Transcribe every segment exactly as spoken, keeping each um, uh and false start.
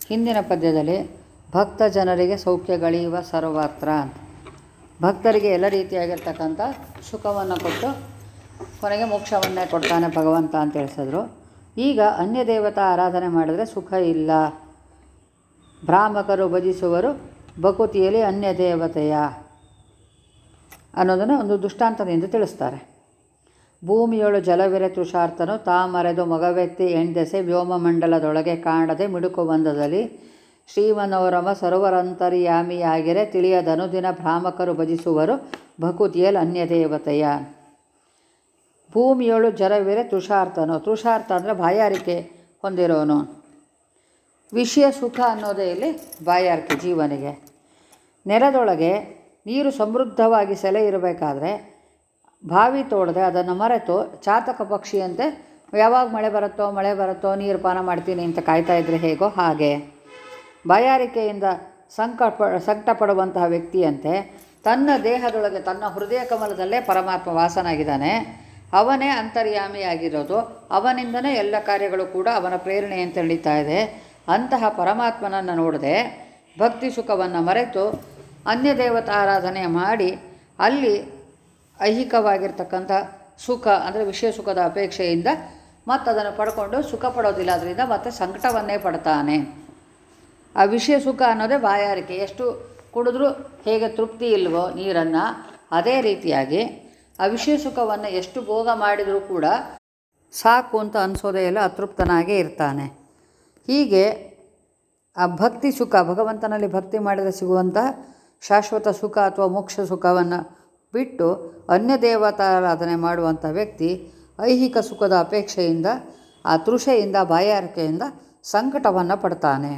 ಹಿಂದಿನ ಪದ್ಯದಲ್ಲಿ ಭಕ್ತ ಜನರಿಗೆ ಸೌಖ್ಯಗಳೆಯುವ ಸರ್ವತ್ರ ಅಂತ, ಭಕ್ತರಿಗೆ ಎಲ್ಲ ರೀತಿಯಾಗಿರ್ತಕ್ಕಂಥ ಸುಖವನ್ನು ಕೊಟ್ಟು ಕೊನೆಗೆ ಮೋಕ್ಷವನ್ನೇ ಕೊಡ್ತಾನೆ ಭಗವಂತ ಅಂತ ತಿಳಿಸಿದ್ರು. ಈಗ ಅನ್ಯ ದೇವತಾ ಆರಾಧನೆ ಮಾಡಿದರೆ ಸುಖ ಇಲ್ಲ. ಭ್ರಾಮಕರು ಭಜಿಸುವರು ಬಕುತಿಯಲ್ಲಿ ಅನ್ಯ ದೇವತೆಯ ಅನ್ನೋದನ್ನು ಒಂದು ದೃಷ್ಟಾಂತದಿಂದ ತಿಳಿಸ್ತಾರೆ. ಭೂಮಿಯೊಳು ಜಲವಿರೆ ತುಷಾರ್ತನು ತಾಮರೆದು ಮಗವೆತ್ತಿ ಎಣ್ದೆಸೆ ವ್ಯೋಮಮಂಡಲದೊಳಗೆ ಕಾಣದೆ ಮಿಡುಕು ಬಂದದಲ್ಲಿ ಶ್ರೀಮನೋರಮ ಸರ್ವರಂತರ್ಯಾಮಿಯಾಗಿರೆ ತಿಳಿಯದನುದಿನ ಭ್ರಾಮಕರು ಭಜಿಸುವರು ಭಕುತಿಯಲ್ಲಿ ಅನ್ಯ ದೇವತೆಯ. ಭೂಮಿಯೊಳು ಜಲವಿರೆ ತುಷಾರ್ತನು, ತುಷಾರ್ಥ ಅಂದರೆ ಬಾಯಾರಿಕೆ ಹೊಂದಿರೋನು. ವಿಷಯ ಸುಖ ಅನ್ನೋದೇ ಇಲ್ಲಿ ಬಾಯಾರಿಕೆ ಜೀವನಿಗೆ. ನೆಲದೊಳಗೆ ನೀರು ಸಮೃದ್ಧವಾಗಿ ಸೆಲೆ ಇರಬೇಕಾದ್ರೆ ಬಾವಿ ತೋಡದೆ ಅದನ್ನು ಮರೆತು ಚಾತಕ ಪಕ್ಷಿಯಂತೆ ಯಾವಾಗ ಮಳೆ ಬರುತ್ತೋ ಮಳೆ ಬರುತ್ತೋ ನೀರು ಪಾನ ಮಾಡ್ತೀನಿ ಅಂತ ಕಾಯ್ತಾ ಇದ್ದರೆ ಹೇಗೋ ಹಾಗೆ ಬಾಯಾರಿಕೆಯಿಂದ ಸಂಕಟ ಸಂಕಟ ಪಡುವಂತಹ ವ್ಯಕ್ತಿಯಂತೆ ತನ್ನ ದೇಹದೊಳಗೆ ತನ್ನ ಹೃದಯ ಕಮಲದಲ್ಲೇ ಪರಮಾತ್ಮ ವಾಸನಾಗಿದ್ದಾನೆ. ಅವನೇ ಅಂತರ್ಯಾಮಿಯಾಗಿರೋದು, ಅವನಿಂದನೇ ಎಲ್ಲ ಕಾರ್ಯಗಳು ಕೂಡ ಅವನ ಪ್ರೇರಣೆಯಂತೆ ನಡೀತಾ ಇದೆ. ಅಂತಹ ಪರಮಾತ್ಮನನ್ನು ನೋಡದೆ ಭಕ್ತಿ ಸುಖವನ್ನು ಮರೆತು ಅನ್ಯ ದೇವತಾ ಆರಾಧನೆ ಮಾಡಿ ಅಲ್ಲಿ ಐಹಿಕವಾಗಿರ್ತಕ್ಕಂಥ ಸುಖ ಅಂದರೆ ವಿಷಯ ಸುಖದ ಅಪೇಕ್ಷೆಯಿಂದ ಮತ್ತು ಅದನ್ನು ಪಡ್ಕೊಂಡು ಸುಖ ಪಡೋದಿಲ್ಲ, ಅದರಿಂದ ಮತ್ತು ಸಂಕಟವನ್ನೇ ಪಡ್ತಾನೆ. ಆ ವಿಷಯ ಸುಖ ಅನ್ನೋದೇ ಬಾಯಾರಿಕೆ. ಎಷ್ಟು ಕುಡಿದ್ರೂ ಹೇಗೆ ತೃಪ್ತಿ ಇಲ್ವೋ ನೀರನ್ನು, ಅದೇ ರೀತಿಯಾಗಿ ಆ ವಿಷಯ ಸುಖವನ್ನು ಎಷ್ಟು ಭೋಗ ಮಾಡಿದರೂ ಕೂಡ ಸಾಕು ಅಂತ ಅನಿಸೋದೇ ಇಲ್ಲ, ಅತೃಪ್ತನಾಗೇ ಇರ್ತಾನೆ. ಹೀಗೆ ಆ ಭಕ್ತಿ ಸುಖ, ಭಗವಂತನಲ್ಲಿ ಭಕ್ತಿ ಮಾಡಿದರೆ ಸಿಗುವಂತಹ ಶಾಶ್ವತ ಸುಖ ಅಥವಾ ಮೋಕ್ಷ ಸುಖವನ್ನು ಬಿಟ್ಟು ಅನ್ಯ ದೇವತಾರಾಧನೆ ಮಾಡುವಂಥ ವ್ಯಕ್ತಿ ಐಹಿಕ ಸುಖದ ಅಪೇಕ್ಷೆಯಿಂದ, ಆ ತೃಷೆಯಿಂದ, ಬಾಯಾರಿಕೆಯಿಂದ ಸಂಕಟವನ್ನು ಪಡ್ತಾನೆ.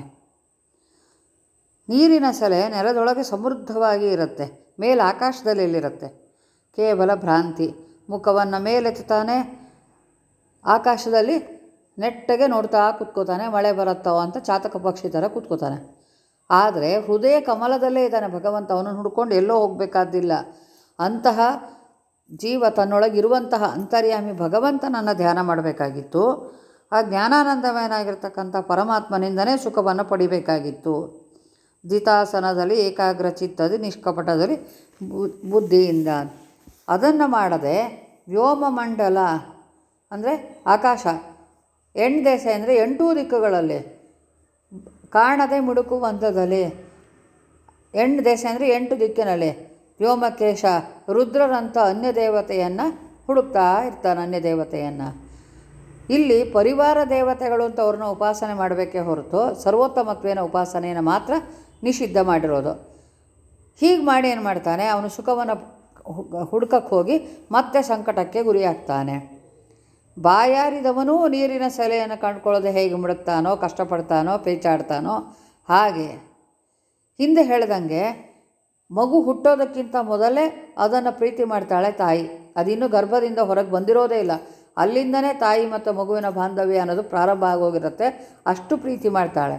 ನೀರಿನ ಸೆಲೆ ನೆಲದೊಳಗೆ ಸಮೃದ್ಧವಾಗಿ ಇರುತ್ತೆ, ಮೇಲೆ ಆಕಾಶದಲ್ಲಿ ಎಲ್ಲಿರುತ್ತೆ, ಕೇವಲ ಭ್ರಾಂತಿ. ಮುಖವನ್ನು ಮೇಲೆತ್ತಾನೆ, ಆಕಾಶದಲ್ಲಿ ನೆಟ್ಟಗೆ ನೋಡ್ತಾ ಕೂತ್ಕೋತಾನೆ, ಮಳೆ ಬರುತ್ತೋ ಅಂತ ಚಾತಕ ಪಕ್ಷಿ ಥರ ಕೂತ್ಕೋತಾನೆ. ಆದರೆ ಹೃದಯ ಕಮಲದಲ್ಲೇ ಇದ್ದಾನೆ ಭಗವಂತ, ಅವನನ್ನು ಹುಡ್ಕೊಂಡು ಎಲ್ಲೋ ಹೋಗಬೇಕಾದಿಲ್ಲ. ಅಂತಹ ಜೀವ ತನ್ನೊಳಗಿರುವಂತಹ ಅಂತರ್ಯಾಮಿ ಭಗವಂತನನ್ನು ಧ್ಯಾನ ಮಾಡಬೇಕಾಗಿತ್ತು. ಆ ಜ್ಞಾನಾನಂದಮಯನಾಗಿರ್ತಕ್ಕಂಥ ಪರಮಾತ್ಮನಿಂದನೇ ಸುಖವನ್ನು ಪಡಿಬೇಕಾಗಿತ್ತು. ಜಿತಾಸನದಲ್ಲಿ ಏಕಾಗ್ರ ಚಿತ್ತದಿ ನಿಷ್ಕಪಟದಲ್ಲಿ ಬುದ್ಧಿಯಿಂದ ಅದನ್ನು ಮಾಡದೆ ವ್ಯೋಮಮಂಡಲ ಅಂದರೆ ಆಕಾಶ, ಎಂಡ್ದೆಸೆ ಅಂದರೆ ಎಂಟೂ ದಿಕ್ಕುಗಳಲ್ಲಿ ಕಾಣದೆ ಮಿಡುಕು ಬಂದದಲ್ಲಿ, ಎಂಟು ದೆಸೆ ಅಂದರೆ ಎಂಟು ದಿಕ್ಕಿನಲ್ಲಿ ವ್ಯೋಮಕೇಶ ರುದ್ರರಂಥ ಅನ್ಯ ದೇವತೆಯನ್ನು ಹುಡುಕ್ತಾ ಇರ್ತಾನೆ. ಅನ್ಯ ದೇವತೆಯನ್ನು ಇಲ್ಲಿ ಪರಿವಾರ ದೇವತೆಗಳು ಅಂತ ಅವ್ರನ್ನ ಉಪಾಸನೆ ಮಾಡಬೇಕೇ ಹೊರತು ಸರ್ವೋತ್ತಮತ್ವೇನ ಉಪಾಸನೆಯನ್ನು ಮಾತ್ರ ನಿಷಿದ್ಧ ಮಾಡಿರೋದು. ಹೀಗೆ ಮಾಡಿ ಏನು ಮಾಡ್ತಾನೆ, ಅವನು ಸುಖವನ್ನು ಹುಡ್ಕಕ್ಕೆ ಹೋಗಿ ಮತ್ತೆ ಸಂಕಟಕ್ಕೆ ಗುರಿಯಾಗ್ತಾನೆ. ಬಾಯಾರಿದವನೂ ನೀರಿನ ಸೆಲೆಯನ್ನು ಕಂಡುಕೊಳ್ಳದೆ ಹೇಗೆ ಮುಡುಕ್ತಾನೋ, ಕಷ್ಟಪಡ್ತಾನೋ, ಪೇಚಾಡ್ತಾನೋ ಹಾಗೆ. ಹಿಂದೆ ಹೇಳ್ದಂಗೆ ಮಗು ಹುಟ್ಟೋದಕ್ಕಿಂತ ಮೊದಲೇ ಅದನ್ನು ಪ್ರೀತಿ ಮಾಡ್ತಾಳೆ ತಾಯಿ. ಅದಿನ್ನೂ ಗರ್ಭದಿಂದ ಹೊರಗೆ ಬಂದಿರೋದೇ ಇಲ್ಲ, ಅಲ್ಲಿಂದನೇ ತಾಯಿ ಮತ್ತು ಮಗುವಿನ ಬಾಂಧವ್ಯ ಅನ್ನೋದು ಪ್ರಾರಂಭ ಆಗೋಗಿರುತ್ತೆ. ಅಷ್ಟು ಪ್ರೀತಿ ಮಾಡ್ತಾಳೆ.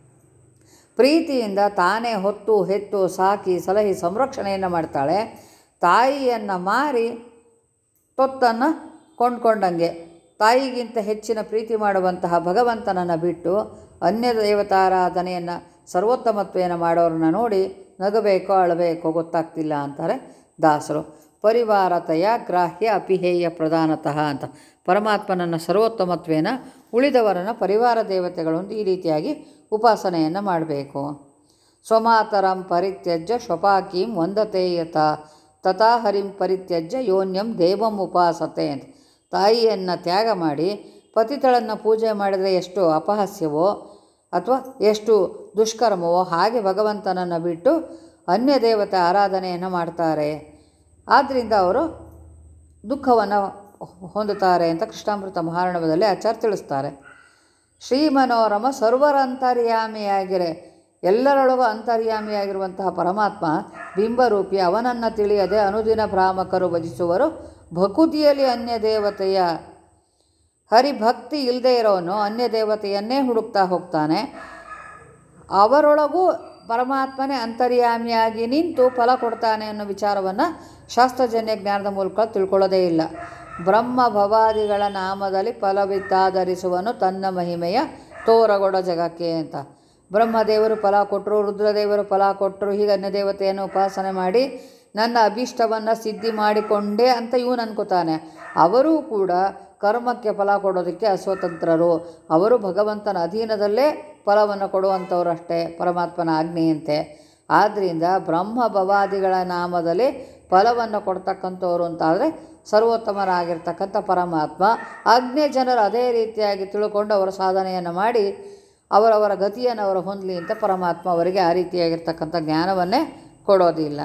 ಪ್ರೀತಿಯಿಂದ ತಾನೇ ಹೊತ್ತು ಹೆತ್ತು ಸಾಕಿ ಸಲಹಿ ಸಂರಕ್ಷಣೆಯನ್ನು ಮಾಡ್ತಾಳೆ. ತಾಯಿಯನ್ನು ಮಾರಿ ತೊತ್ತನ್ನು ಕೊಂಡ್ಕೊಂಡಂಗೆ ತಾಯಿಗಿಂತ ಹೆಚ್ಚಿನ ಪ್ರೀತಿ ಮಾಡುವಂತಹ ಭಗವಂತನನ್ನು ಬಿಟ್ಟು ಅನ್ಯ ದೇವತಾರಾಧನೆಯನ್ನು ಸರ್ವೋತ್ತಮತ್ವೇನ ಮಾಡೋರನ್ನ ನೋಡಿ ನಗಬೇಕೋ ಅಳಬೇಕೋ ಗೊತ್ತಾಗ್ತಿಲ್ಲ ಅಂತಾರೆ ದಾಸರು. ಪರಿವಾರತೆಯ ಗ್ರಾಹ್ಯ ಅಪಿಹೇಯ ಪ್ರಧಾನತಃ ಅಂತ ಪರಮಾತ್ಮನನ್ನು ಸರ್ವೋತ್ತಮತ್ವೇನ ಉಳಿದವರನ್ನು ಪರಿವಾರ ದೇವತೆಗಳು ಈ ರೀತಿಯಾಗಿ ಉಪಾಸನೆಯನ್ನು ಮಾಡಬೇಕು. ಸ್ವಮಾತರಂ ಪರಿತ್ಯಜ್ಯ ಶ್ವಪಾಕೀಂ ವಂದತೇಯತ ತಥಾ ಹರಿಂ ಪರಿತ್ಯಜ್ಯ ಯೋನ್ಯಂ ದೇವಂ ಉಪಾಸತೆ ಅಂತ. ತಾಯಿಯನ್ನು ತ್ಯಾಗ ಮಾಡಿ ಪತಿತಳನ್ನು ಪೂಜೆ ಮಾಡಿದರೆ ಎಷ್ಟು ಅಪಹಾಸ್ಯವೋ ಅಥವಾ ಎಷ್ಟು ದುಷ್ಕರ್ಮವೋ ಹಾಗೆ ಭಗವಂತನನ್ನು ಬಿಟ್ಟು ಅನ್ಯ ದೇವತೆ ಆರಾಧನೆಯನ್ನು ಮಾಡ್ತಾರೆ. ಆದ್ದರಿಂದ ಅವರು ದುಃಖವನ್ನು ಹೊಂದುತ್ತಾರೆ ಅಂತ ಕೃಷ್ಣಾಮೃತ ಮಹಾರ್ಣವದಲ್ಲಿ ಆಚಾರ್ಯ ತಿಳಿಸ್ತಾರೆ. ಶ್ರೀಮನೋರಮ ಸರ್ವರಂತರ್ಯಾಮಿಯಾಗಿರೆ, ಎಲ್ಲರೊಳಗೂ ಅಂತರ್ಯಾಮಿಯಾಗಿರುವಂತಹ ಪರಮಾತ್ಮ ಬಿಂಬರೂಪಿ, ಅವನನ್ನು ತಿಳಿಯದೆ ಅನುದಿನ ಭ್ರಾಮಕರು ಭಜಿಸುವರು ಭಕುತಿಯಲ್ಲಿ ಅನ್ಯ ದೇವತೆಯ. ಹರಿಭಕ್ತಿ ಇಲ್ಲದೆ ಇರೋನು ಅನ್ಯ ದೇವತೆಯನ್ನೇ ಹುಡುಕ್ತಾ ಹೋಗ್ತಾನೆ. ಅವರೊಳಗೂ ಪರಮಾತ್ಮನೇ ಅಂತರ್ಯಾಮಿಯಾಗಿ ನಿಂತು ಫಲ ಕೊಡ್ತಾನೆ ಅನ್ನೋ ವಿಚಾರವನ್ನು ಶಾಸ್ತ್ರಜನ್ಯ ಜ್ಞಾನದ ಮೂಲಕ ತಿಳ್ಕೊಳ್ಳೋದೇ ಇಲ್ಲ. ಬ್ರಹ್ಮ ಭವಾದಿಗಳ ನಾಮದಲ್ಲಿ ಫಲವಿತ್ತಾಧರಿಸುವನು ತನ್ನ ಮಹಿಮೆಯ ತೋರಗೊಡ ಜಗಕ್ಕೆ ಅಂತ. ಬ್ರಹ್ಮದೇವರು ಫಲ ಕೊಟ್ಟರು, ರುದ್ರದೇವರು ಫಲ ಕೊಟ್ಟರು, ಹೀಗೆ ಅನ್ಯ ದೇವತೆಯನ್ನು ಉಪಾಸನೆ ಮಾಡಿ ನನ್ನ ಅಭೀಷ್ಟವನ್ನು ಸಿದ್ಧಿ ಮಾಡಿಕೊಂಡೆ ಅಂತ ಇವನು ಅನ್ಕೋತಾನೆ. ಅವರೂ ಕೂಡ ಕರ್ಮಕ್ಕೆ ಫಲ ಕೊಡೋದಕ್ಕೆ ಅಸ್ವತಂತ್ರರು. ಅವರು ಭಗವಂತನ ಅಧೀನದಲ್ಲೇ ಫಲವನ್ನು ಕೊಡುವಂಥವ್ರು ಅಷ್ಟೇ, ಪರಮಾತ್ಮನ ಆಜ್ಞೆಯಂತೆ. ಆದ್ದರಿಂದ ಬ್ರಹ್ಮ ಭವಾದಿಗಳ ನಾಮದಲ್ಲಿ ಫಲವನ್ನು ಕೊಡ್ತಕ್ಕಂಥವ್ರು ಅಂತಾದರೆ ಸರ್ವೋತ್ತಮರಾಗಿರ್ತಕ್ಕಂಥ ಪರಮಾತ್ಮ. ಆಜ್ಞೆ ಜನರು ಅದೇ ರೀತಿಯಾಗಿ ತಿಳ್ಕೊಂಡು ಅವರ ಸಾಧನೆಯನ್ನು ಮಾಡಿ ಅವರವರ ಗತಿಯನ್ನು ಅವರು ಹೊಂದಲಿ ಅಂತ ಪರಮಾತ್ಮ ಅವರಿಗೆ ಆ ರೀತಿಯಾಗಿರ್ತಕ್ಕಂಥ ಜ್ಞಾನವನ್ನೇ ಕೊಡೋದಿಲ್ಲ.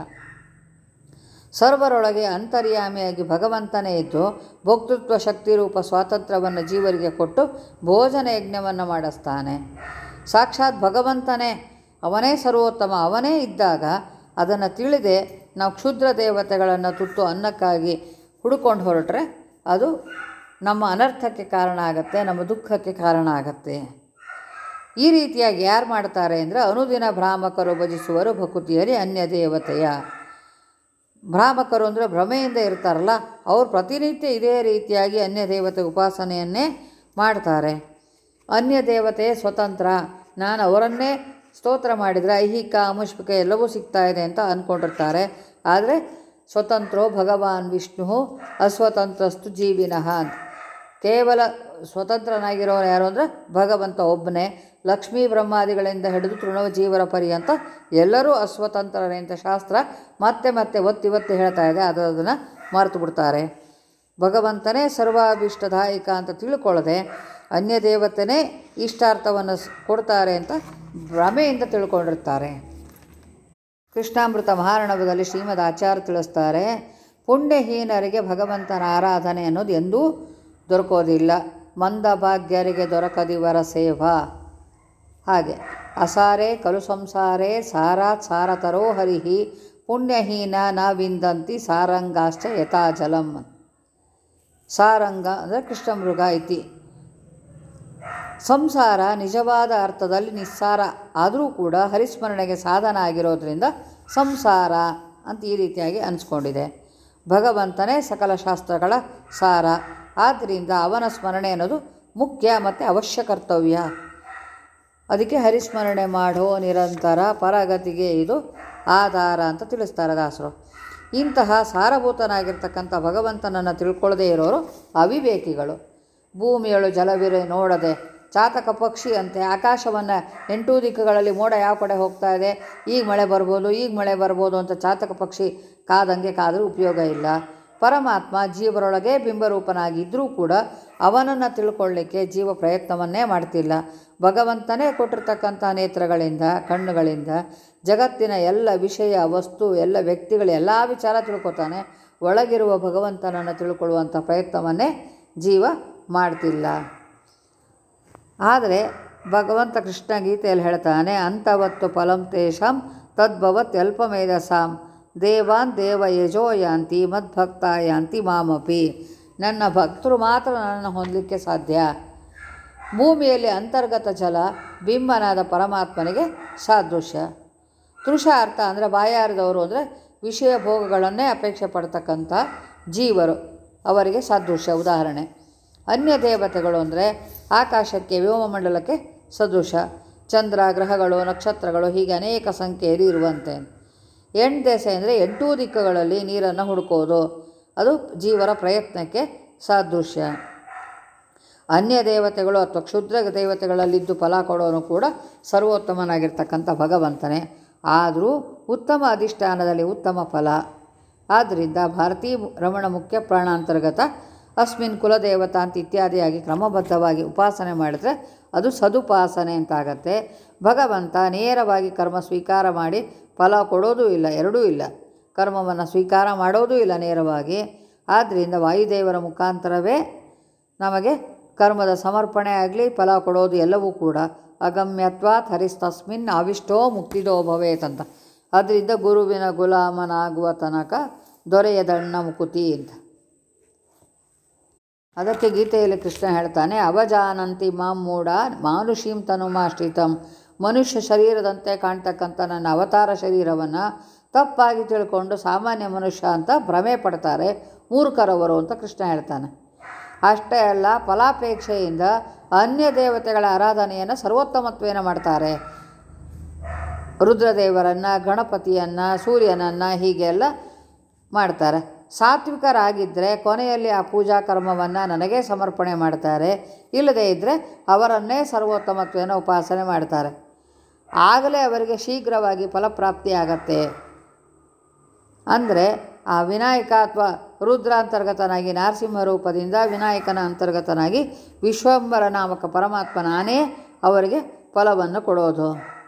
ಸರ್ವರೊಳಗೆ ಅಂತರ್ಯಾಮಿಯಾಗಿ ಭಗವಂತನೇ ಇದ್ದು ಭೋಕ್ತೃತ್ವ ಶಕ್ತಿರೂಪ ಸ್ವಾತಂತ್ರ್ಯವನ್ನು ಜೀವರಿಗೆ ಕೊಟ್ಟು ಭೋಜನ ಯಜ್ಞವನ್ನು ಮಾಡಿಸ್ತಾನೆ. ಸಾಕ್ಷಾತ್ ಭಗವಂತನೇ, ಅವನೇ ಸರ್ವೋತ್ತಮ, ಅವನೇ ಇದ್ದಾಗ ಅದನ್ನು ತಿಳಿದೆ ನಾವು ಕ್ಷುದ್ರ ದೇವತೆಗಳನ್ನು ತುತ್ತು ಅನ್ನಕ್ಕಾಗಿ ಹುಡುಕೊಂಡು ಹೊರಟ್ರೆ ಅದು ನಮ್ಮ ಅನರ್ಥಕ್ಕೆ ಕಾರಣ ಆಗತ್ತೆ, ನಮ್ಮ ದುಃಖಕ್ಕೆ ಕಾರಣ ಆಗತ್ತೆ. ಈ ರೀತಿಯಾಗಿ ಯಾರು ಮಾಡ್ತಾರೆ ಅಂದರೆ ಅನುದಿನ ಭ್ರಾಮಕರು ಭಜಿಸುವರು ಭಕುತಿಯರಿ ಅನ್ಯ ದೇವತೆಯ. ಭ್ರಾಮಕರು ಅಂದರೆ ಭ್ರಮೆಯಿಂದ ಇರ್ತಾರಲ್ಲ, ಅವರು ಪ್ರತಿನಿತ್ಯ ಇದೇ ರೀತಿಯಾಗಿ ಅನ್ಯ ದೇವತೆ ಉಪಾಸನೆಯನ್ನೇ ಮಾಡ್ತಾರೆ. ಅನ್ಯ ದೇವತೆ ಸ್ವತಂತ್ರ, ನಾನು ಅವರನ್ನೇ ಸ್ತೋತ್ರ ಮಾಡಿದರೆ ಐಹಿಕ ಅಮುಷ್ಪಿಕ ಎಲ್ಲವೂ ಸಿಗ್ತಾ ಇದೆ ಅಂತ ಅಂದ್ಕೊಂಡಿರ್ತಾರೆ. ಆದರೆ ಸ್ವತಂತ್ರೋ ಭಗವಾನ್ ವಿಷ್ಣು ಅಸ್ವತಂತ್ರಸ್ತು ಜೀವಿನಃ ಅಂತ. ಕೇವಲ ಸ್ವತಂತ್ರನಾಗಿರೋರು ಯಾರು ಅಂದರೆ ಭಗವಂತ ಒಬ್ಬನೇ. ಲಕ್ಷ್ಮೀ ಬ್ರಹ್ಮಾದಿಗಳಿಂದ ಹಿಡಿದು ತೃಣವ ಜೀವರ ಪರ್ಯಂತ ಎಲ್ಲರೂ ಅಸ್ವತಂತ್ರರೇ ಅಂತ ಶಾಸ್ತ್ರ ಮತ್ತೆ ಮತ್ತೆ ಒತ್ತಿ ಒತ್ತಿ ಹೇಳ್ತಾ ಇದೆ. ಅದು ಅದನ್ನು ಮರೆತು ಬಿಡ್ತಾರೆ. ಭಗವಂತನೇ ಸರ್ವಾಭೀಷ್ಟದಾಯಕ ಅಂತ ತಿಳ್ಕೊಳ್ಳದೆ ಅನ್ಯ ದೇವತೆನೇ ಇಷ್ಟಾರ್ಥವನ್ನು ಕೊಡ್ತಾರೆ ಅಂತ ಭ್ರಮೆಯಿಂದ ತಿಳ್ಕೊಂಡಿರ್ತಾರೆ. ಕೃಷ್ಣಾಮೃತ ಮಹಾರಣವದಲ್ಲಿ ಶ್ರೀಮದ್ ಆಚಾರ್ಯ ತಿಳಿಸ್ತಾರೆ, ಪುಣ್ಯಹೀನರಿಗೆ ಭಗವಂತನ ಆರಾಧನೆ ಅನ್ನೋದು ಎಂದೂ ದೊರಕೋದಿಲ್ಲ. ಮಂದಭಾಗ್ಯರಿಗೆ ದೊರಕದಿವರ ಸೇವಾ. ಹಾಗೆ ಅಸಾರೇ ಕಲು ಸಂಸಾರೇ ಸಾರಾತ್ ಸಾರತರೋ ಹರಿಹಿ ಪುಣ್ಯಹೀನ ನ ವಿಂದಂತಿ ಸಾರಂಗಾಶ್ಚ ಯಥಾ ಜಲಂ. ಸಾರಂಗ ಅಂದರೆ ಕೃಷ್ಣಮೃಗ ಇತಿ. ಸಂಸಾರ ನಿಜವಾದ ಅರ್ಥದಲ್ಲಿ ನಿಸ್ಸಾರ ಆದರೂ ಕೂಡ ಹರಿಸ್ಮರಣೆಗೆ ಸಾಧನ ಆಗಿರೋದ್ರಿಂದ ಸಂಸಾರ ಅಂತ ಈ ರೀತಿಯಾಗಿ ಅನಿಸ್ಕೊಂಡಿದೆ. ಭಗವಂತನೇ ಸಕಲ ಶಾಸ್ತ್ರಗಳ ಸಾರ. ಆದ್ದರಿಂದ ಅವನ ಸ್ಮರಣೆ ಅನ್ನೋದು ಮುಖ್ಯ ಮತ್ತು ಅವಶ್ಯ ಕರ್ತವ್ಯ. ಅದಕ್ಕೆ ಹರಿಸ್ಮರಣೆ ಮಾಡೋ ನಿರಂತರ ಪರಗತಿಗೆ ಇದು ಆಧಾರ ಅಂತ ತಿಳಿಸ್ತಾರೆ ದಾಸರು. ಇಂತಹ ಸಾರಭೂತನಾಗಿರ್ತಕ್ಕಂಥ ಭಗವಂತನನ್ನು ತಿಳ್ಕೊಳ್ಳದೇ ಇರೋರು ಅವಿವೇಕಿಗಳು. ಭೂಮಿಯಳು ಜಲವಿರೆ ನೋಡದೆ ಚಾತಕ ಪಕ್ಷಿ ಅಂತೆ ಆಕಾಶವನ್ನು ಎಂಟೂ ದಿಕ್ಕುಗಳಲ್ಲಿ ಮೋಡ ಯಾವ ಕಡೆ ಹೋಗ್ತಾ ಇದೆ, ಈಗ ಮಳೆ ಬರ್ಬೋದು ಈಗ ಮಳೆ ಬರ್ಬೋದು ಅಂತ ಚಾತಕ ಪಕ್ಷಿ ಕಾದಂಗೆ ಕಾದರೂ ಉಪಯೋಗ ಇಲ್ಲ. ಪರಮಾತ್ಮ ಜೀವರೊಳಗೆ ಬಿಂಬರೂಪನಾಗಿದ್ದರೂ ಕೂಡ ಅವನನ್ನು ತಿಳ್ಕೊಳ್ಳಿಕ್ಕೆ ಜೀವ ಪ್ರಯತ್ನವನ್ನೇ ಮಾಡ್ತಿಲ್ಲ. ಭಗವಂತನೇ ಕೊಟ್ಟಿರ್ತಕ್ಕಂಥ ನೇತ್ರಗಳಿಂದ ಕಣ್ಣುಗಳಿಂದ ಜಗತ್ತಿನ ಎಲ್ಲ ವಿಷಯ ವಸ್ತು ಎಲ್ಲ ವ್ಯಕ್ತಿಗಳು ಎಲ್ಲ ವಿಚಾರ ತಿಳ್ಕೊತಾನೆ. ಒಳಗಿರುವ ಭಗವಂತನನ್ನು ತಿಳ್ಕೊಳ್ಳುವಂಥ ಪ್ರಯತ್ನವನ್ನೇ ಜೀವ ಮಾಡ್ತಿಲ್ಲ. ಆದರೆ ಭಗವಂತ ಕೃಷ್ಣ ಗೀತೆಯಲ್ಲಿ ಹೇಳ್ತಾನೆ, ಅಂತವತ್ತು ಫಲಂ ತೇಷಾಂ ತದ್ಭವತ್ ಅಲ್ಪಮೇಧಸಾಂ ದೇವಾನ್ ದೇವ ಯಜೋ ಯಾಂತಿ ಮದ್ಭಕ್ತ ಯಾಂತಿ ಮಾಮಪಿ. ನನ್ನ ಭಕ್ತರು ಮಾತ್ರ ನನ್ನನ್ನು ಹೊಂದಲಿಕ್ಕೆ ಸಾಧ್ಯ. ಭೂಮಿಯಲ್ಲಿ ಅಂತರ್ಗತ ಜಲ ಬಿಂಬನಾದ ಪರಮಾತ್ಮನಿಗೆ ಸಾದೃಶ್ಯ. ತೃಷಾರ್ಥ ಅಂದರೆ ಬಾಯಾರದವರು ಅಂದರೆ ವಿಷಯ ಭೋಗಗಳನ್ನೇ ಅಪೇಕ್ಷೆ ಪಡ್ತಕ್ಕಂಥ ಜೀವರು, ಅವರಿಗೆ ಸಾದೃಶ್ಯ ಉದಾಹರಣೆ. ಅನ್ಯ ದೇವತೆಗಳು ಅಂದರೆ ಆಕಾಶಕ್ಕೆ ವ್ಯೋಮಮಂಡಲಕ್ಕೆ ಸದೃಶ. ಚಂದ್ರ ಗ್ರಹಗಳು ನಕ್ಷತ್ರಗಳು ಹೀಗೆ ಅನೇಕ ಸಂಖ್ಯೆಯಲ್ಲಿ ಇರುವಂತೆ. ಎಂಟು ದೆಸೆ ಅಂದರೆ ಎಂಟೂ ದಿಕ್ಕುಗಳಲ್ಲಿ ನೀರನ್ನು ಹುಡುಕೋದು, ಅದು ಜೀವರ ಪ್ರಯತ್ನಕ್ಕೆ ಸಾದೃಶ್ಯ. ಅನ್ಯ ದೇವತೆಗಳು ಅಥವಾ ಕ್ಷುದ್ರ ದೇವತೆಗಳಲ್ಲಿದ್ದು ಫಲ ಕೊಡೋನು ಕೂಡ ಸರ್ವೋತ್ತಮನಾಗಿರ್ತಕ್ಕಂಥ ಭಗವಂತನೇ. ಆದರೂ ಉತ್ತಮ ಅಧಿಷ್ಠಾನದಲ್ಲಿ ಉತ್ತಮ ಫಲ. ಆದ್ದರಿಂದ ಭಾರತೀ ರಮಣ ಮುಖ್ಯ ಪ್ರಾಣಾಂತರ್ಗತ ಅಸ್ಮಿನ್ ಕುಲದೇವತಾ ಅಂತ ಇತ್ಯಾದಿಯಾಗಿ ಕ್ರಮಬದ್ಧವಾಗಿ ಉಪಾಸನೆ ಮಾಡಿದ್ರೆ ಅದು ಸದುಪಾಸನೆ ಅಂತಾಗತ್ತೆ. ಭಗವಂತ ನೇರವಾಗಿ ಕರ್ಮ ಸ್ವೀಕಾರ ಮಾಡಿ ಫಲ ಕೊಡೋದೂ ಇಲ್ಲ, ಎರಡೂ ಇಲ್ಲ. ಕರ್ಮವನ್ನು ಸ್ವೀಕಾರ ಮಾಡೋದೂ ಇಲ್ಲ ನೇರವಾಗಿ. ಆದ್ದರಿಂದ ವಾಯುದೇವರ ಮುಖಾಂತರವೇ ನಮಗೆ ಕರ್ಮದ ಸಮರ್ಪಣೆ ಆಗಲಿ ಫಲ ಕೊಡೋದು ಎಲ್ಲವೂ ಕೂಡ. ಅಗಮ್ಯತ್ವಾತ್ ಹರಿಸ್ತಸ್ಮಿನ್ ಅವಿಷ್ಟೋ ಮುಕ್ತಿದೋ ಭವೇತ್ ಅಂತ. ಅದರಿಂದ ಗುರುವಿನ ಗುಲಾಮನಾಗುವ ತನಕ ದೊರೆಯದಣ್ಣ ಮುಕುತಿ ಅಂತ. ಅದಕ್ಕೆ ಗೀತೆಯಲ್ಲಿ ಕೃಷ್ಣ ಹೇಳ್ತಾನೆ, ಅವಜಾನಂತಿ ಮಾಂ ಮೂಢ ಮಾನುಷೀಂ ತನುಮಾಶ್ರಿತಂ. ಮನುಷ್ಯ ಶರೀರದಂತೆ ಕಾಣ್ತಕ್ಕಂಥ ನನ್ನ ಅವತಾರ ಶರೀರವನ್ನು ತಪ್ಪಾಗಿ ತಿಳ್ಕೊಂಡು ಸಾಮಾನ್ಯ ಮನುಷ್ಯ ಅಂತ ಭ್ರಮೆ ಪಡ್ತಾರೆ ಮೂರ್ಖರವರು ಅಂತ ಕೃಷ್ಣ ಹೇಳ್ತಾನೆ. ಅಷ್ಟೇ ಅಲ್ಲ, ಫಲಾಪೇಕ್ಷೆಯಿಂದ ಅನ್ಯ ದೇವತೆಗಳ ಆರಾಧನೆಯನ್ನು ಸರ್ವೋತ್ತಮತ್ವೇನ ಮಾಡ್ತಾರೆ. ರುದ್ರದೇವರನ್ನು, ಗಣಪತಿಯನ್ನು, ಸೂರ್ಯನನ್ನು ಹೀಗೆಲ್ಲ ಮಾಡ್ತಾರೆ. ಸಾತ್ವಿಕರಾಗಿದ್ದರೆ ಕೊನೆಯಲ್ಲಿ ಆ ಪೂಜಾ ಕರ್ಮವನ್ನು ನನಗೇ ಸಮರ್ಪಣೆ ಮಾಡ್ತಾರೆ. ಇಲ್ಲದೇ ಇದ್ದರೆ ಅವರನ್ನೇ ಸರ್ವೋತ್ತಮತ್ವೇನ ಉಪಾಸನೆ ಮಾಡ್ತಾರೆ. ಆಗಲೇ ಅವರಿಗೆ ಶೀಘ್ರವಾಗಿ ಫಲಪ್ರಾಪ್ತಿ ಆಗತ್ತೆ. ಅಂದರೆ ಆ ವಿನಾಯಕ ಅಥವಾ ರುದ್ರ ಅಂತರ್ಗತನಾಗಿ ನರಸಿಂಹ ರೂಪದಿಂದ ವಿನಾಯಕನ ಅಂತರ್ಗತನಾಗಿ ವಿಶ್ವಂಬರ ನಾಮಕ ಪರಮಾತ್ಮ ನಾನೇ ಅವರಿಗೆ ಫಲವನ್ನು ಕೊಡೋದು.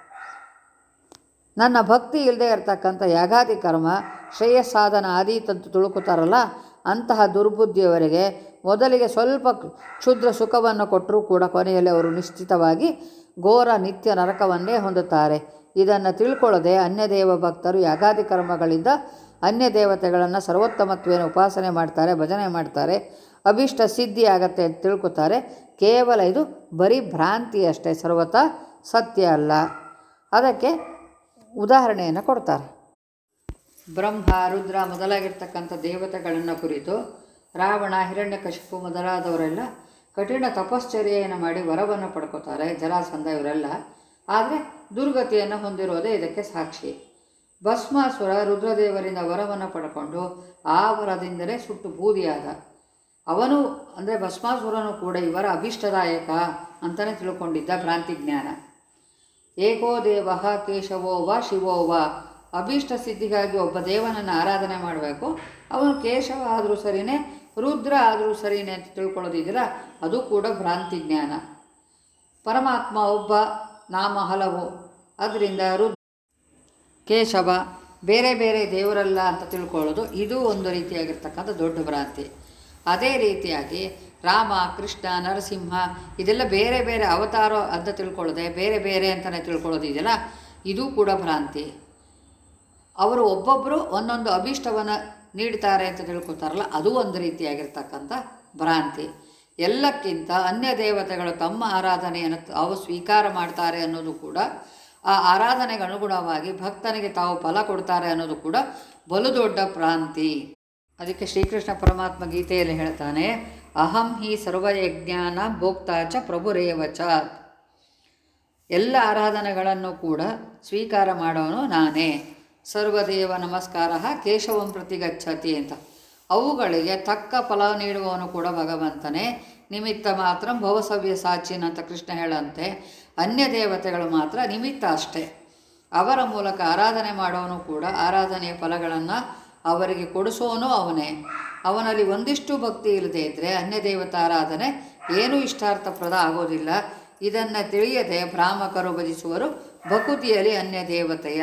ನನ್ನ ಭಕ್ತಿ ಇಲ್ಲದೆ ಇರತಕ್ಕಂಥ ಯಾಗಾದಿ ಕರ್ಮ ಶ್ರೇಯಸ್ಸಾಧನ ಆದೀತಂತೂ ತುಳುಕುತ್ತಾರಲ್ಲ, ಅಂತಹ ದುರ್ಬುದ್ಧಿಯವರಿಗೆ ಮೊದಲಿಗೆ ಸ್ವಲ್ಪ ಕ್ಷುದ್ರ ಸುಖವನ್ನು ಕೊಟ್ಟರೂ ಕೂಡ ಕೊನೆಯಲ್ಲಿ ಅವರು ನಿಶ್ಚಿತವಾಗಿ ಘೋರ ನಿತ್ಯ ನರಕವನ್ನೇ ಹೊಂದುತ್ತಾರೆ. ಇದನ್ನು ತಿಳ್ಕೊಳ್ಳದೆ ಅನ್ಯದೇವ ಭಕ್ತರು ಯಾಗಾದಿ ಕರ್ಮಗಳಿಂದ ಅನ್ಯ ದೇವತೆಗಳನ್ನು ಸರ್ವೋತ್ತಮತ್ವೇನ ಉಪಾಸನೆ ಮಾಡ್ತಾರೆ, ಭಜನೆ ಮಾಡ್ತಾರೆ, ಅಭಿಷ್ಟ ಸಿದ್ಧಿ ಆಗತ್ತೆ ಅಂತ ತಿಳ್ಕೊತಾರೆ. ಕೇವಲ ಇದು ಬರೀ ಭ್ರಾಂತಿ ಅಷ್ಟೇ, ಸರ್ವತಾ ಸತ್ಯ ಅಲ್ಲ. ಅದಕ್ಕೆ ಉದಾಹರಣೆಯನ್ನು ಕೊಡ್ತಾರೆ. ಬ್ರಹ್ಮ, ರುದ್ರ ಮೊದಲಾಗಿರ್ತಕ್ಕಂಥ ದೇವತೆಗಳನ್ನು ಕುರಿತು ರಾವಣ, ಹಿರಣ್ಯಕಶಿಪು ಮೊದಲಾದವರೆಲ್ಲ ಕಠಿಣ ತಪಶ್ಚರ್ಯೆಯನ್ನು ಮಾಡಿ ವರವನ್ನು ಪಡ್ಕೋತಾರೆ, ಜರಾಸಂಧ ಇವರೆಲ್ಲ. ಆದರೆ ದುರ್ಗತಿಯನ್ನು ಹೊಂದಿರೋದೇ ಇದಕ್ಕೆ ಸಾಕ್ಷಿ. ಭಸ್ಮಾಸುರ ರುದ್ರದೇವರಿಂದ ವರವನ್ನು ಪಡ್ಕೊಂಡು ಆ ವರದಿಂದಲೇ ಸುಟ್ಟು ಬೂದಿಯಾದ. ಅವನು ಅಂದರೆ ಭಸ್ಮಾಸುರನು ಕೂಡ ಇವರ ಅಭೀಷ್ಟದಾಯಕ ಅಂತಲೇ ತಿಳ್ಕೊಂಡಿದ್ದ, ಭ್ರಾಂತಿ ಜ್ಞಾನ. ಏಕೋ ದೇವ ಕೇಶವೋ ವ ಶಿವೋ ವ, ಅಭೀಷ್ಟ ಸಿದ್ಧಿಗಾಗಿ ಒಬ್ಬ ದೇವನನ್ನು ಆರಾಧನೆ ಮಾಡಬೇಕು. ಅವನು ಕೇಶವ ಆದರೂ ಸರಿಯೇ, ರುದ್ರ ಆದರೂ ಸರಿಯೇ ಅಂತ ತಿಳ್ಕೊಳ್ಳೋದಿದ್ದಿಲ್ಲ, ಅದು ಕೂಡ ಭ್ರಾಂತಿ ಜ್ಞಾನ. ಪರಮಾತ್ಮ ಒಬ್ಬ, ನಾಮ ಹಲವು. ಅದರಿಂದ ರುದ್ರ, ಕೇಶವ ಬೇರೆ ಬೇರೆ ದೇವರಲ್ಲ ಅಂತ ತಿಳ್ಕೊಳ್ಳೋದು ಇದು ಒಂದು ರೀತಿಯಾಗಿರ್ತಕ್ಕಂಥ ದೊಡ್ಡ ಭ್ರಾಂತಿ. ಅದೇ ರೀತಿಯಾಗಿ ರಾಮ, ಕೃಷ್ಣ, ನರಸಿಂಹ ಇದೆಲ್ಲ ಬೇರೆ ಬೇರೆ ಅವತಾರ ಅಂತ ತಿಳ್ಕೊಳ್ಳೋದೆ, ಬೇರೆ ಬೇರೆ ಅಂತಲೇ ತಿಳ್ಕೊಳ್ಳೋದಿದೆಯಲ್ಲ, ಇದು ಕೂಡ ಭ್ರಾಂತಿ. ಅವರು ಒಬ್ಬೊಬ್ಬರು ಒಂದೊಂದು ಅಭೀಷ್ಟವನ್ನು ನೀಡ್ತಾರೆ ಅಂತ ತಿಳ್ಕೊತಾರಲ್ಲ, ಅದು ಒಂದು ರೀತಿಯಾಗಿರ್ತಕ್ಕಂಥ ಭ್ರಾಂತಿ. ಎಲ್ಲಕ್ಕಿಂತ ಅನ್ಯ ದೇವತೆಗಳು ತಮ್ಮ ಆರಾಧನೆಯನ್ನು ತಾವು ಸ್ವೀಕಾರ ಮಾಡ್ತಾರೆ ಅನ್ನೋದು ಕೂಡ, ಆ ಆರಾಧನೆಗೆ ಅನುಗುಣವಾಗಿ ಭಕ್ತನಿಗೆ ತಾವು ಫಲ ಕೊಡ್ತಾರೆ ಅನ್ನೋದು ಕೂಡ ಬಲು ದೊಡ್ಡ ಭ್ರಾಂತಿ. ಅದಕ್ಕೆ ಶ್ರೀಕೃಷ್ಣ ಪರಮಾತ್ಮ ಗೀತೆಯಲ್ಲಿ ಹೇಳ್ತಾನೆ, ಅಹಂ ಹಿ ಸರ್ವಯಜ್ಞಾನ ಭೋಕ್ತಾ ಚ ಪ್ರಭುರೇವಚ. ಎಲ್ಲ ಆರಾಧನೆಗಳನ್ನು ಕೂಡ ಸ್ವೀಕಾರ ಮಾಡೋನು ನಾನೇ. ಸರ್ವದೇವ ನಮಸ್ಕಾರ ಕೇಶವಂ ಪ್ರತಿ ಗಚ್ಚತಿ ಅಂತ. ಅವುಗಳಿಗೆ ತಕ್ಕ ಫಲ ನೀಡುವವನು ಕೂಡ ಭಗವಂತನೇ. ನಿಮಿತ್ತ ಮಾತ್ರ ಭವಸವ್ಯ ಸಾಚಿನ್ ಅಂತ ಕೃಷ್ಣ ಹೇಳಂತೆ, ಅನ್ಯ ದೇವತೆಗಳು ಮಾತ್ರ ನಿಮಿತ್ತ ಅಷ್ಟೇ. ಅವರ ಮೂಲಕ ಆರಾಧನೆ ಮಾಡೋನು ಕೂಡ ಆರಾಧನೆಯ ಫಲಗಳನ್ನು ಅವರಿಗೆ ಕೊಡಿಸೋನು ಅವನೇ. ಅವನಲ್ಲಿ ಒಂದಿಷ್ಟು ಭಕ್ತಿ ಇಲ್ಲದೆ ಇದ್ದರೆ ಅನ್ಯ ದೇವತಾರಾಧನೆ ಏನೂ ಇಷ್ಟಾರ್ಥಪ್ರದ ಆಗೋದಿಲ್ಲ. ಇದನ್ನು ತಿಳಿಯದೆ ಭ್ರಾಮಕರು ಭಜಿಸುವರು ಭಕುತಿಯಲ್ಲಿ ಅನ್ಯ ದೇವತೆಯ.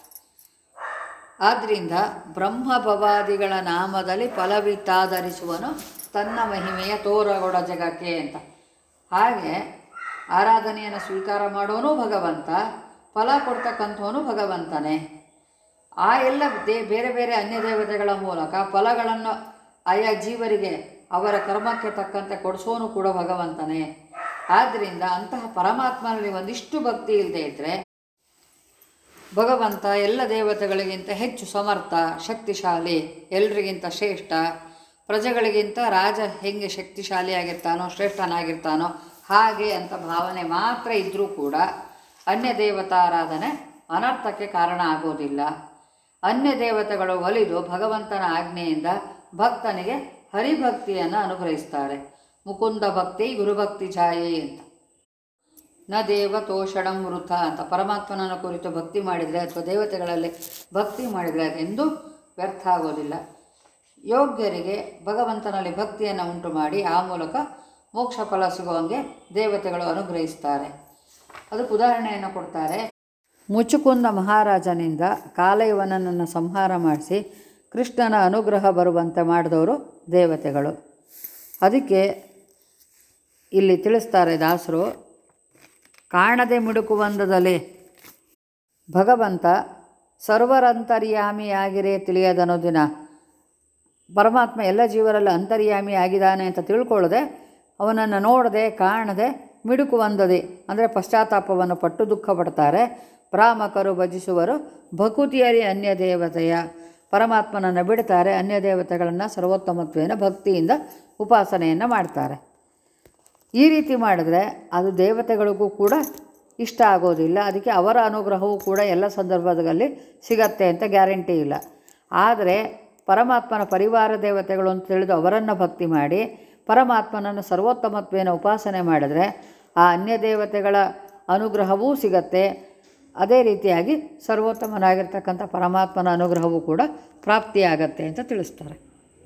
ಆದ್ದರಿಂದ ಬ್ರಹ್ಮಭವಾದಿಗಳ ನಾಮದಲ್ಲಿ ಫಲವಿತ್ತಾಧರಿಸುವನು ತನ್ನ ಮಹಿಮೆಯ ತೋರಗೊಡ ಜಗಕ್ಕೆ ಅಂತ. ಹಾಗೆ ಆರಾಧನೆಯನ್ನು ಸ್ವೀಕಾರ ಮಾಡೋನು ಭಗವಂತ, ಫಲ ಕೊಡ್ತಕ್ಕಂಥವನು ಭಗವಂತನೇ. ಆ ಎಲ್ಲ ದೇ ಬೇರೆ ಬೇರೆ ಅನ್ಯ ದೇವತೆಗಳ ಮೂಲಕ ಫಲಗಳನ್ನು ಆಯಾ ಜೀವರಿಗೆ ಅವರ ಕರ್ಮಕ್ಕೆ ತಕ್ಕಂತೆ ಕೊಡಿಸೋನು ಕೂಡ ಭಗವಂತನೇ. ಆದ್ದರಿಂದ ಅಂತಹ ಪರಮಾತ್ಮನಲ್ಲಿ ಒಂದಿಷ್ಟು ಭಕ್ತಿ ಇಲ್ಲದೆ ಇದ್ದರೆ ಭಗವಂತ ಎಲ್ಲ ದೇವತೆಗಳಿಗಿಂತ ಹೆಚ್ಚು ಸಮರ್ಥ, ಶಕ್ತಿಶಾಲಿ, ಎಲ್ರಿಗಿಂತ ಶ್ರೇಷ್ಠ, ಪ್ರಜೆಗಳಿಗಿಂತ ರಾಜ ಹೆಂಗೆ ಶಕ್ತಿಶಾಲಿಯಾಗಿರ್ತಾನೋ ಶ್ರೇಷ್ಠನಾಗಿರ್ತಾನೋ ಹಾಗೆ ಅಂತ ಭಾವನೆ ಮಾತ್ರ ಇದ್ದರೂ ಕೂಡ ಅನ್ಯ ದೇವತಾರಾಧನೆ ಅನರ್ಥಕ್ಕೆ ಕಾರಣ ಆಗೋದಿಲ್ಲ. ಅನ್ಯ ದೇವತೆಗಳು ಒಲಿದು ಭಗವಂತನ ಆಜ್ಞೆಯಿಂದ ಭಕ್ತನಿಗೆ ಹರಿಭಕ್ತಿಯನ್ನು ಅನುಗ್ರಹಿಸ್ತಾರೆ. ಮುಕುಂದ ಭಕ್ತಿ ಗುರುಭಕ್ತಿ ಜಾಯೇ ಅಂತ. ನ ದೇವ ತೋಷಣಂ ವೃಥ ಅಂತ. ಪರಮಾತ್ಮನನ್ನು ಕುರಿತು ಭಕ್ತಿ ಮಾಡಿದರೆ ಅಥವಾ ದೇವತೆಗಳಲ್ಲಿ ಭಕ್ತಿ ಮಾಡಿದರೆ ಅದೆಂದೂ ವ್ಯರ್ಥ ಆಗೋದಿಲ್ಲ. ಯೋಗ್ಯರಿಗೆ ಭಗವಂತನಲ್ಲಿ ಭಕ್ತಿಯನ್ನು ಉಂಟು ಮಾಡಿ ಆ ಮೂಲಕ ಮೋಕ್ಷ ಫಲ ಸಿಗುವಂಗೆ ದೇವತೆಗಳು ಅನುಗ್ರಹಿಸ್ತಾರೆ. ಅದಕ್ಕೆ ಉದಾಹರಣೆಯನ್ನು ಕೊಡ್ತಾರೆ. ಮುಚುಕುಂದ ಮಹಾರಾಜನಿಂದ ಕಾಲಯವನನ್ನು ಸಂಹಾರ ಮಾಡಿಸಿ ಕೃಷ್ಣನ ಅನುಗ್ರಹ ಬರುವಂತೆ ಮಾಡಿದವರು ದೇವತೆಗಳು. ಅದಕ್ಕೆ ಇಲ್ಲಿ ತಿಳಿಸ್ತಾರೆ ದಾಸರು, ಕಾಣದೆ ಮಿಡುಕುವಂದದಲ್ಲಿ ಭಗವಂತ ಸರ್ವರಂತರ್ಯಾಮಿಯಾಗಿರೇ ತಿಳಿಯದನ್ನೋದಿನ ಪರಮಾತ್ಮ ಎಲ್ಲ ಜೀವರಲ್ಲಿ ಅಂತರ್ಯಾಮಿ ಆಗಿದ್ದಾನೆ ಅಂತ ತಿಳ್ಕೊಳ್ಳದೆ ಅವನನ್ನು ನೋಡದೆ ಕಾಣದೆ ಮಿಡುಕುವಂದದೆ ಅಂದರೆ ಪಶ್ಚಾತ್ತಾಪವನ್ನು ಪಟ್ಟು ದುಃಖ ಪಡ್ತಾರೆ. ಭ್ರಾಮಕರು ಭಜಿಸುವರು ಭಕುತಿಯರಿ ಅನ್ಯ ದೇವತೆಯ. ಪರಮಾತ್ಮನನ್ನು ಬಿಡ್ತಾರೆ, ಅನ್ಯ ದೇವತೆಗಳನ್ನು ಸರ್ವೋತ್ತಮತ್ವೇನ ಭಕ್ತಿಯಿಂದ ಉಪಾಸನೆಯನ್ನು ಮಾಡ್ತಾರೆ. ಈ ರೀತಿ ಮಾಡಿದ್ರೆ ಅದು ದೇವತೆಗಳಿಗೂ ಕೂಡ ಇಷ್ಟ ಆಗೋದಿಲ್ಲ. ಅದಕ್ಕೆ ಅವರ ಅನುಗ್ರಹವೂ ಕೂಡ ಎಲ್ಲ ಸಂದರ್ಭದಲ್ಲಿ ಸಿಗತ್ತೆ ಅಂತ ಗ್ಯಾರಂಟಿ ಇಲ್ಲ. ಆದರೆ ಪರಮಾತ್ಮನ ಪರಿವಾರ ದೇವತೆಗಳು ಅಂತ ತಿಳಿದು ಅವರನ್ನು ಭಕ್ತಿ ಮಾಡಿ ಪರಮಾತ್ಮನನ್ನು ಸರ್ವೋತ್ತಮತ್ವೇನ ಉಪಾಸನೆ ಮಾಡಿದ್ರೆ ಆ ಅನ್ಯ ದೇವತೆಗಳ ಅನುಗ್ರಹವೂ ಸಿಗತ್ತೆ. ಅದೇ ರೀತಿಯಾಗಿ ಸರ್ವೋತ್ತಮನಾಗಿರ್ತಕ್ಕಂಥ ಪರಮಾತ್ಮನ ಅನುಗ್ರಹವೂ ಕೂಡ ಪ್ರಾಪ್ತಿಯಾಗತ್ತೆ ಅಂತ ತಿಳಿಸ್ತಾರೆ.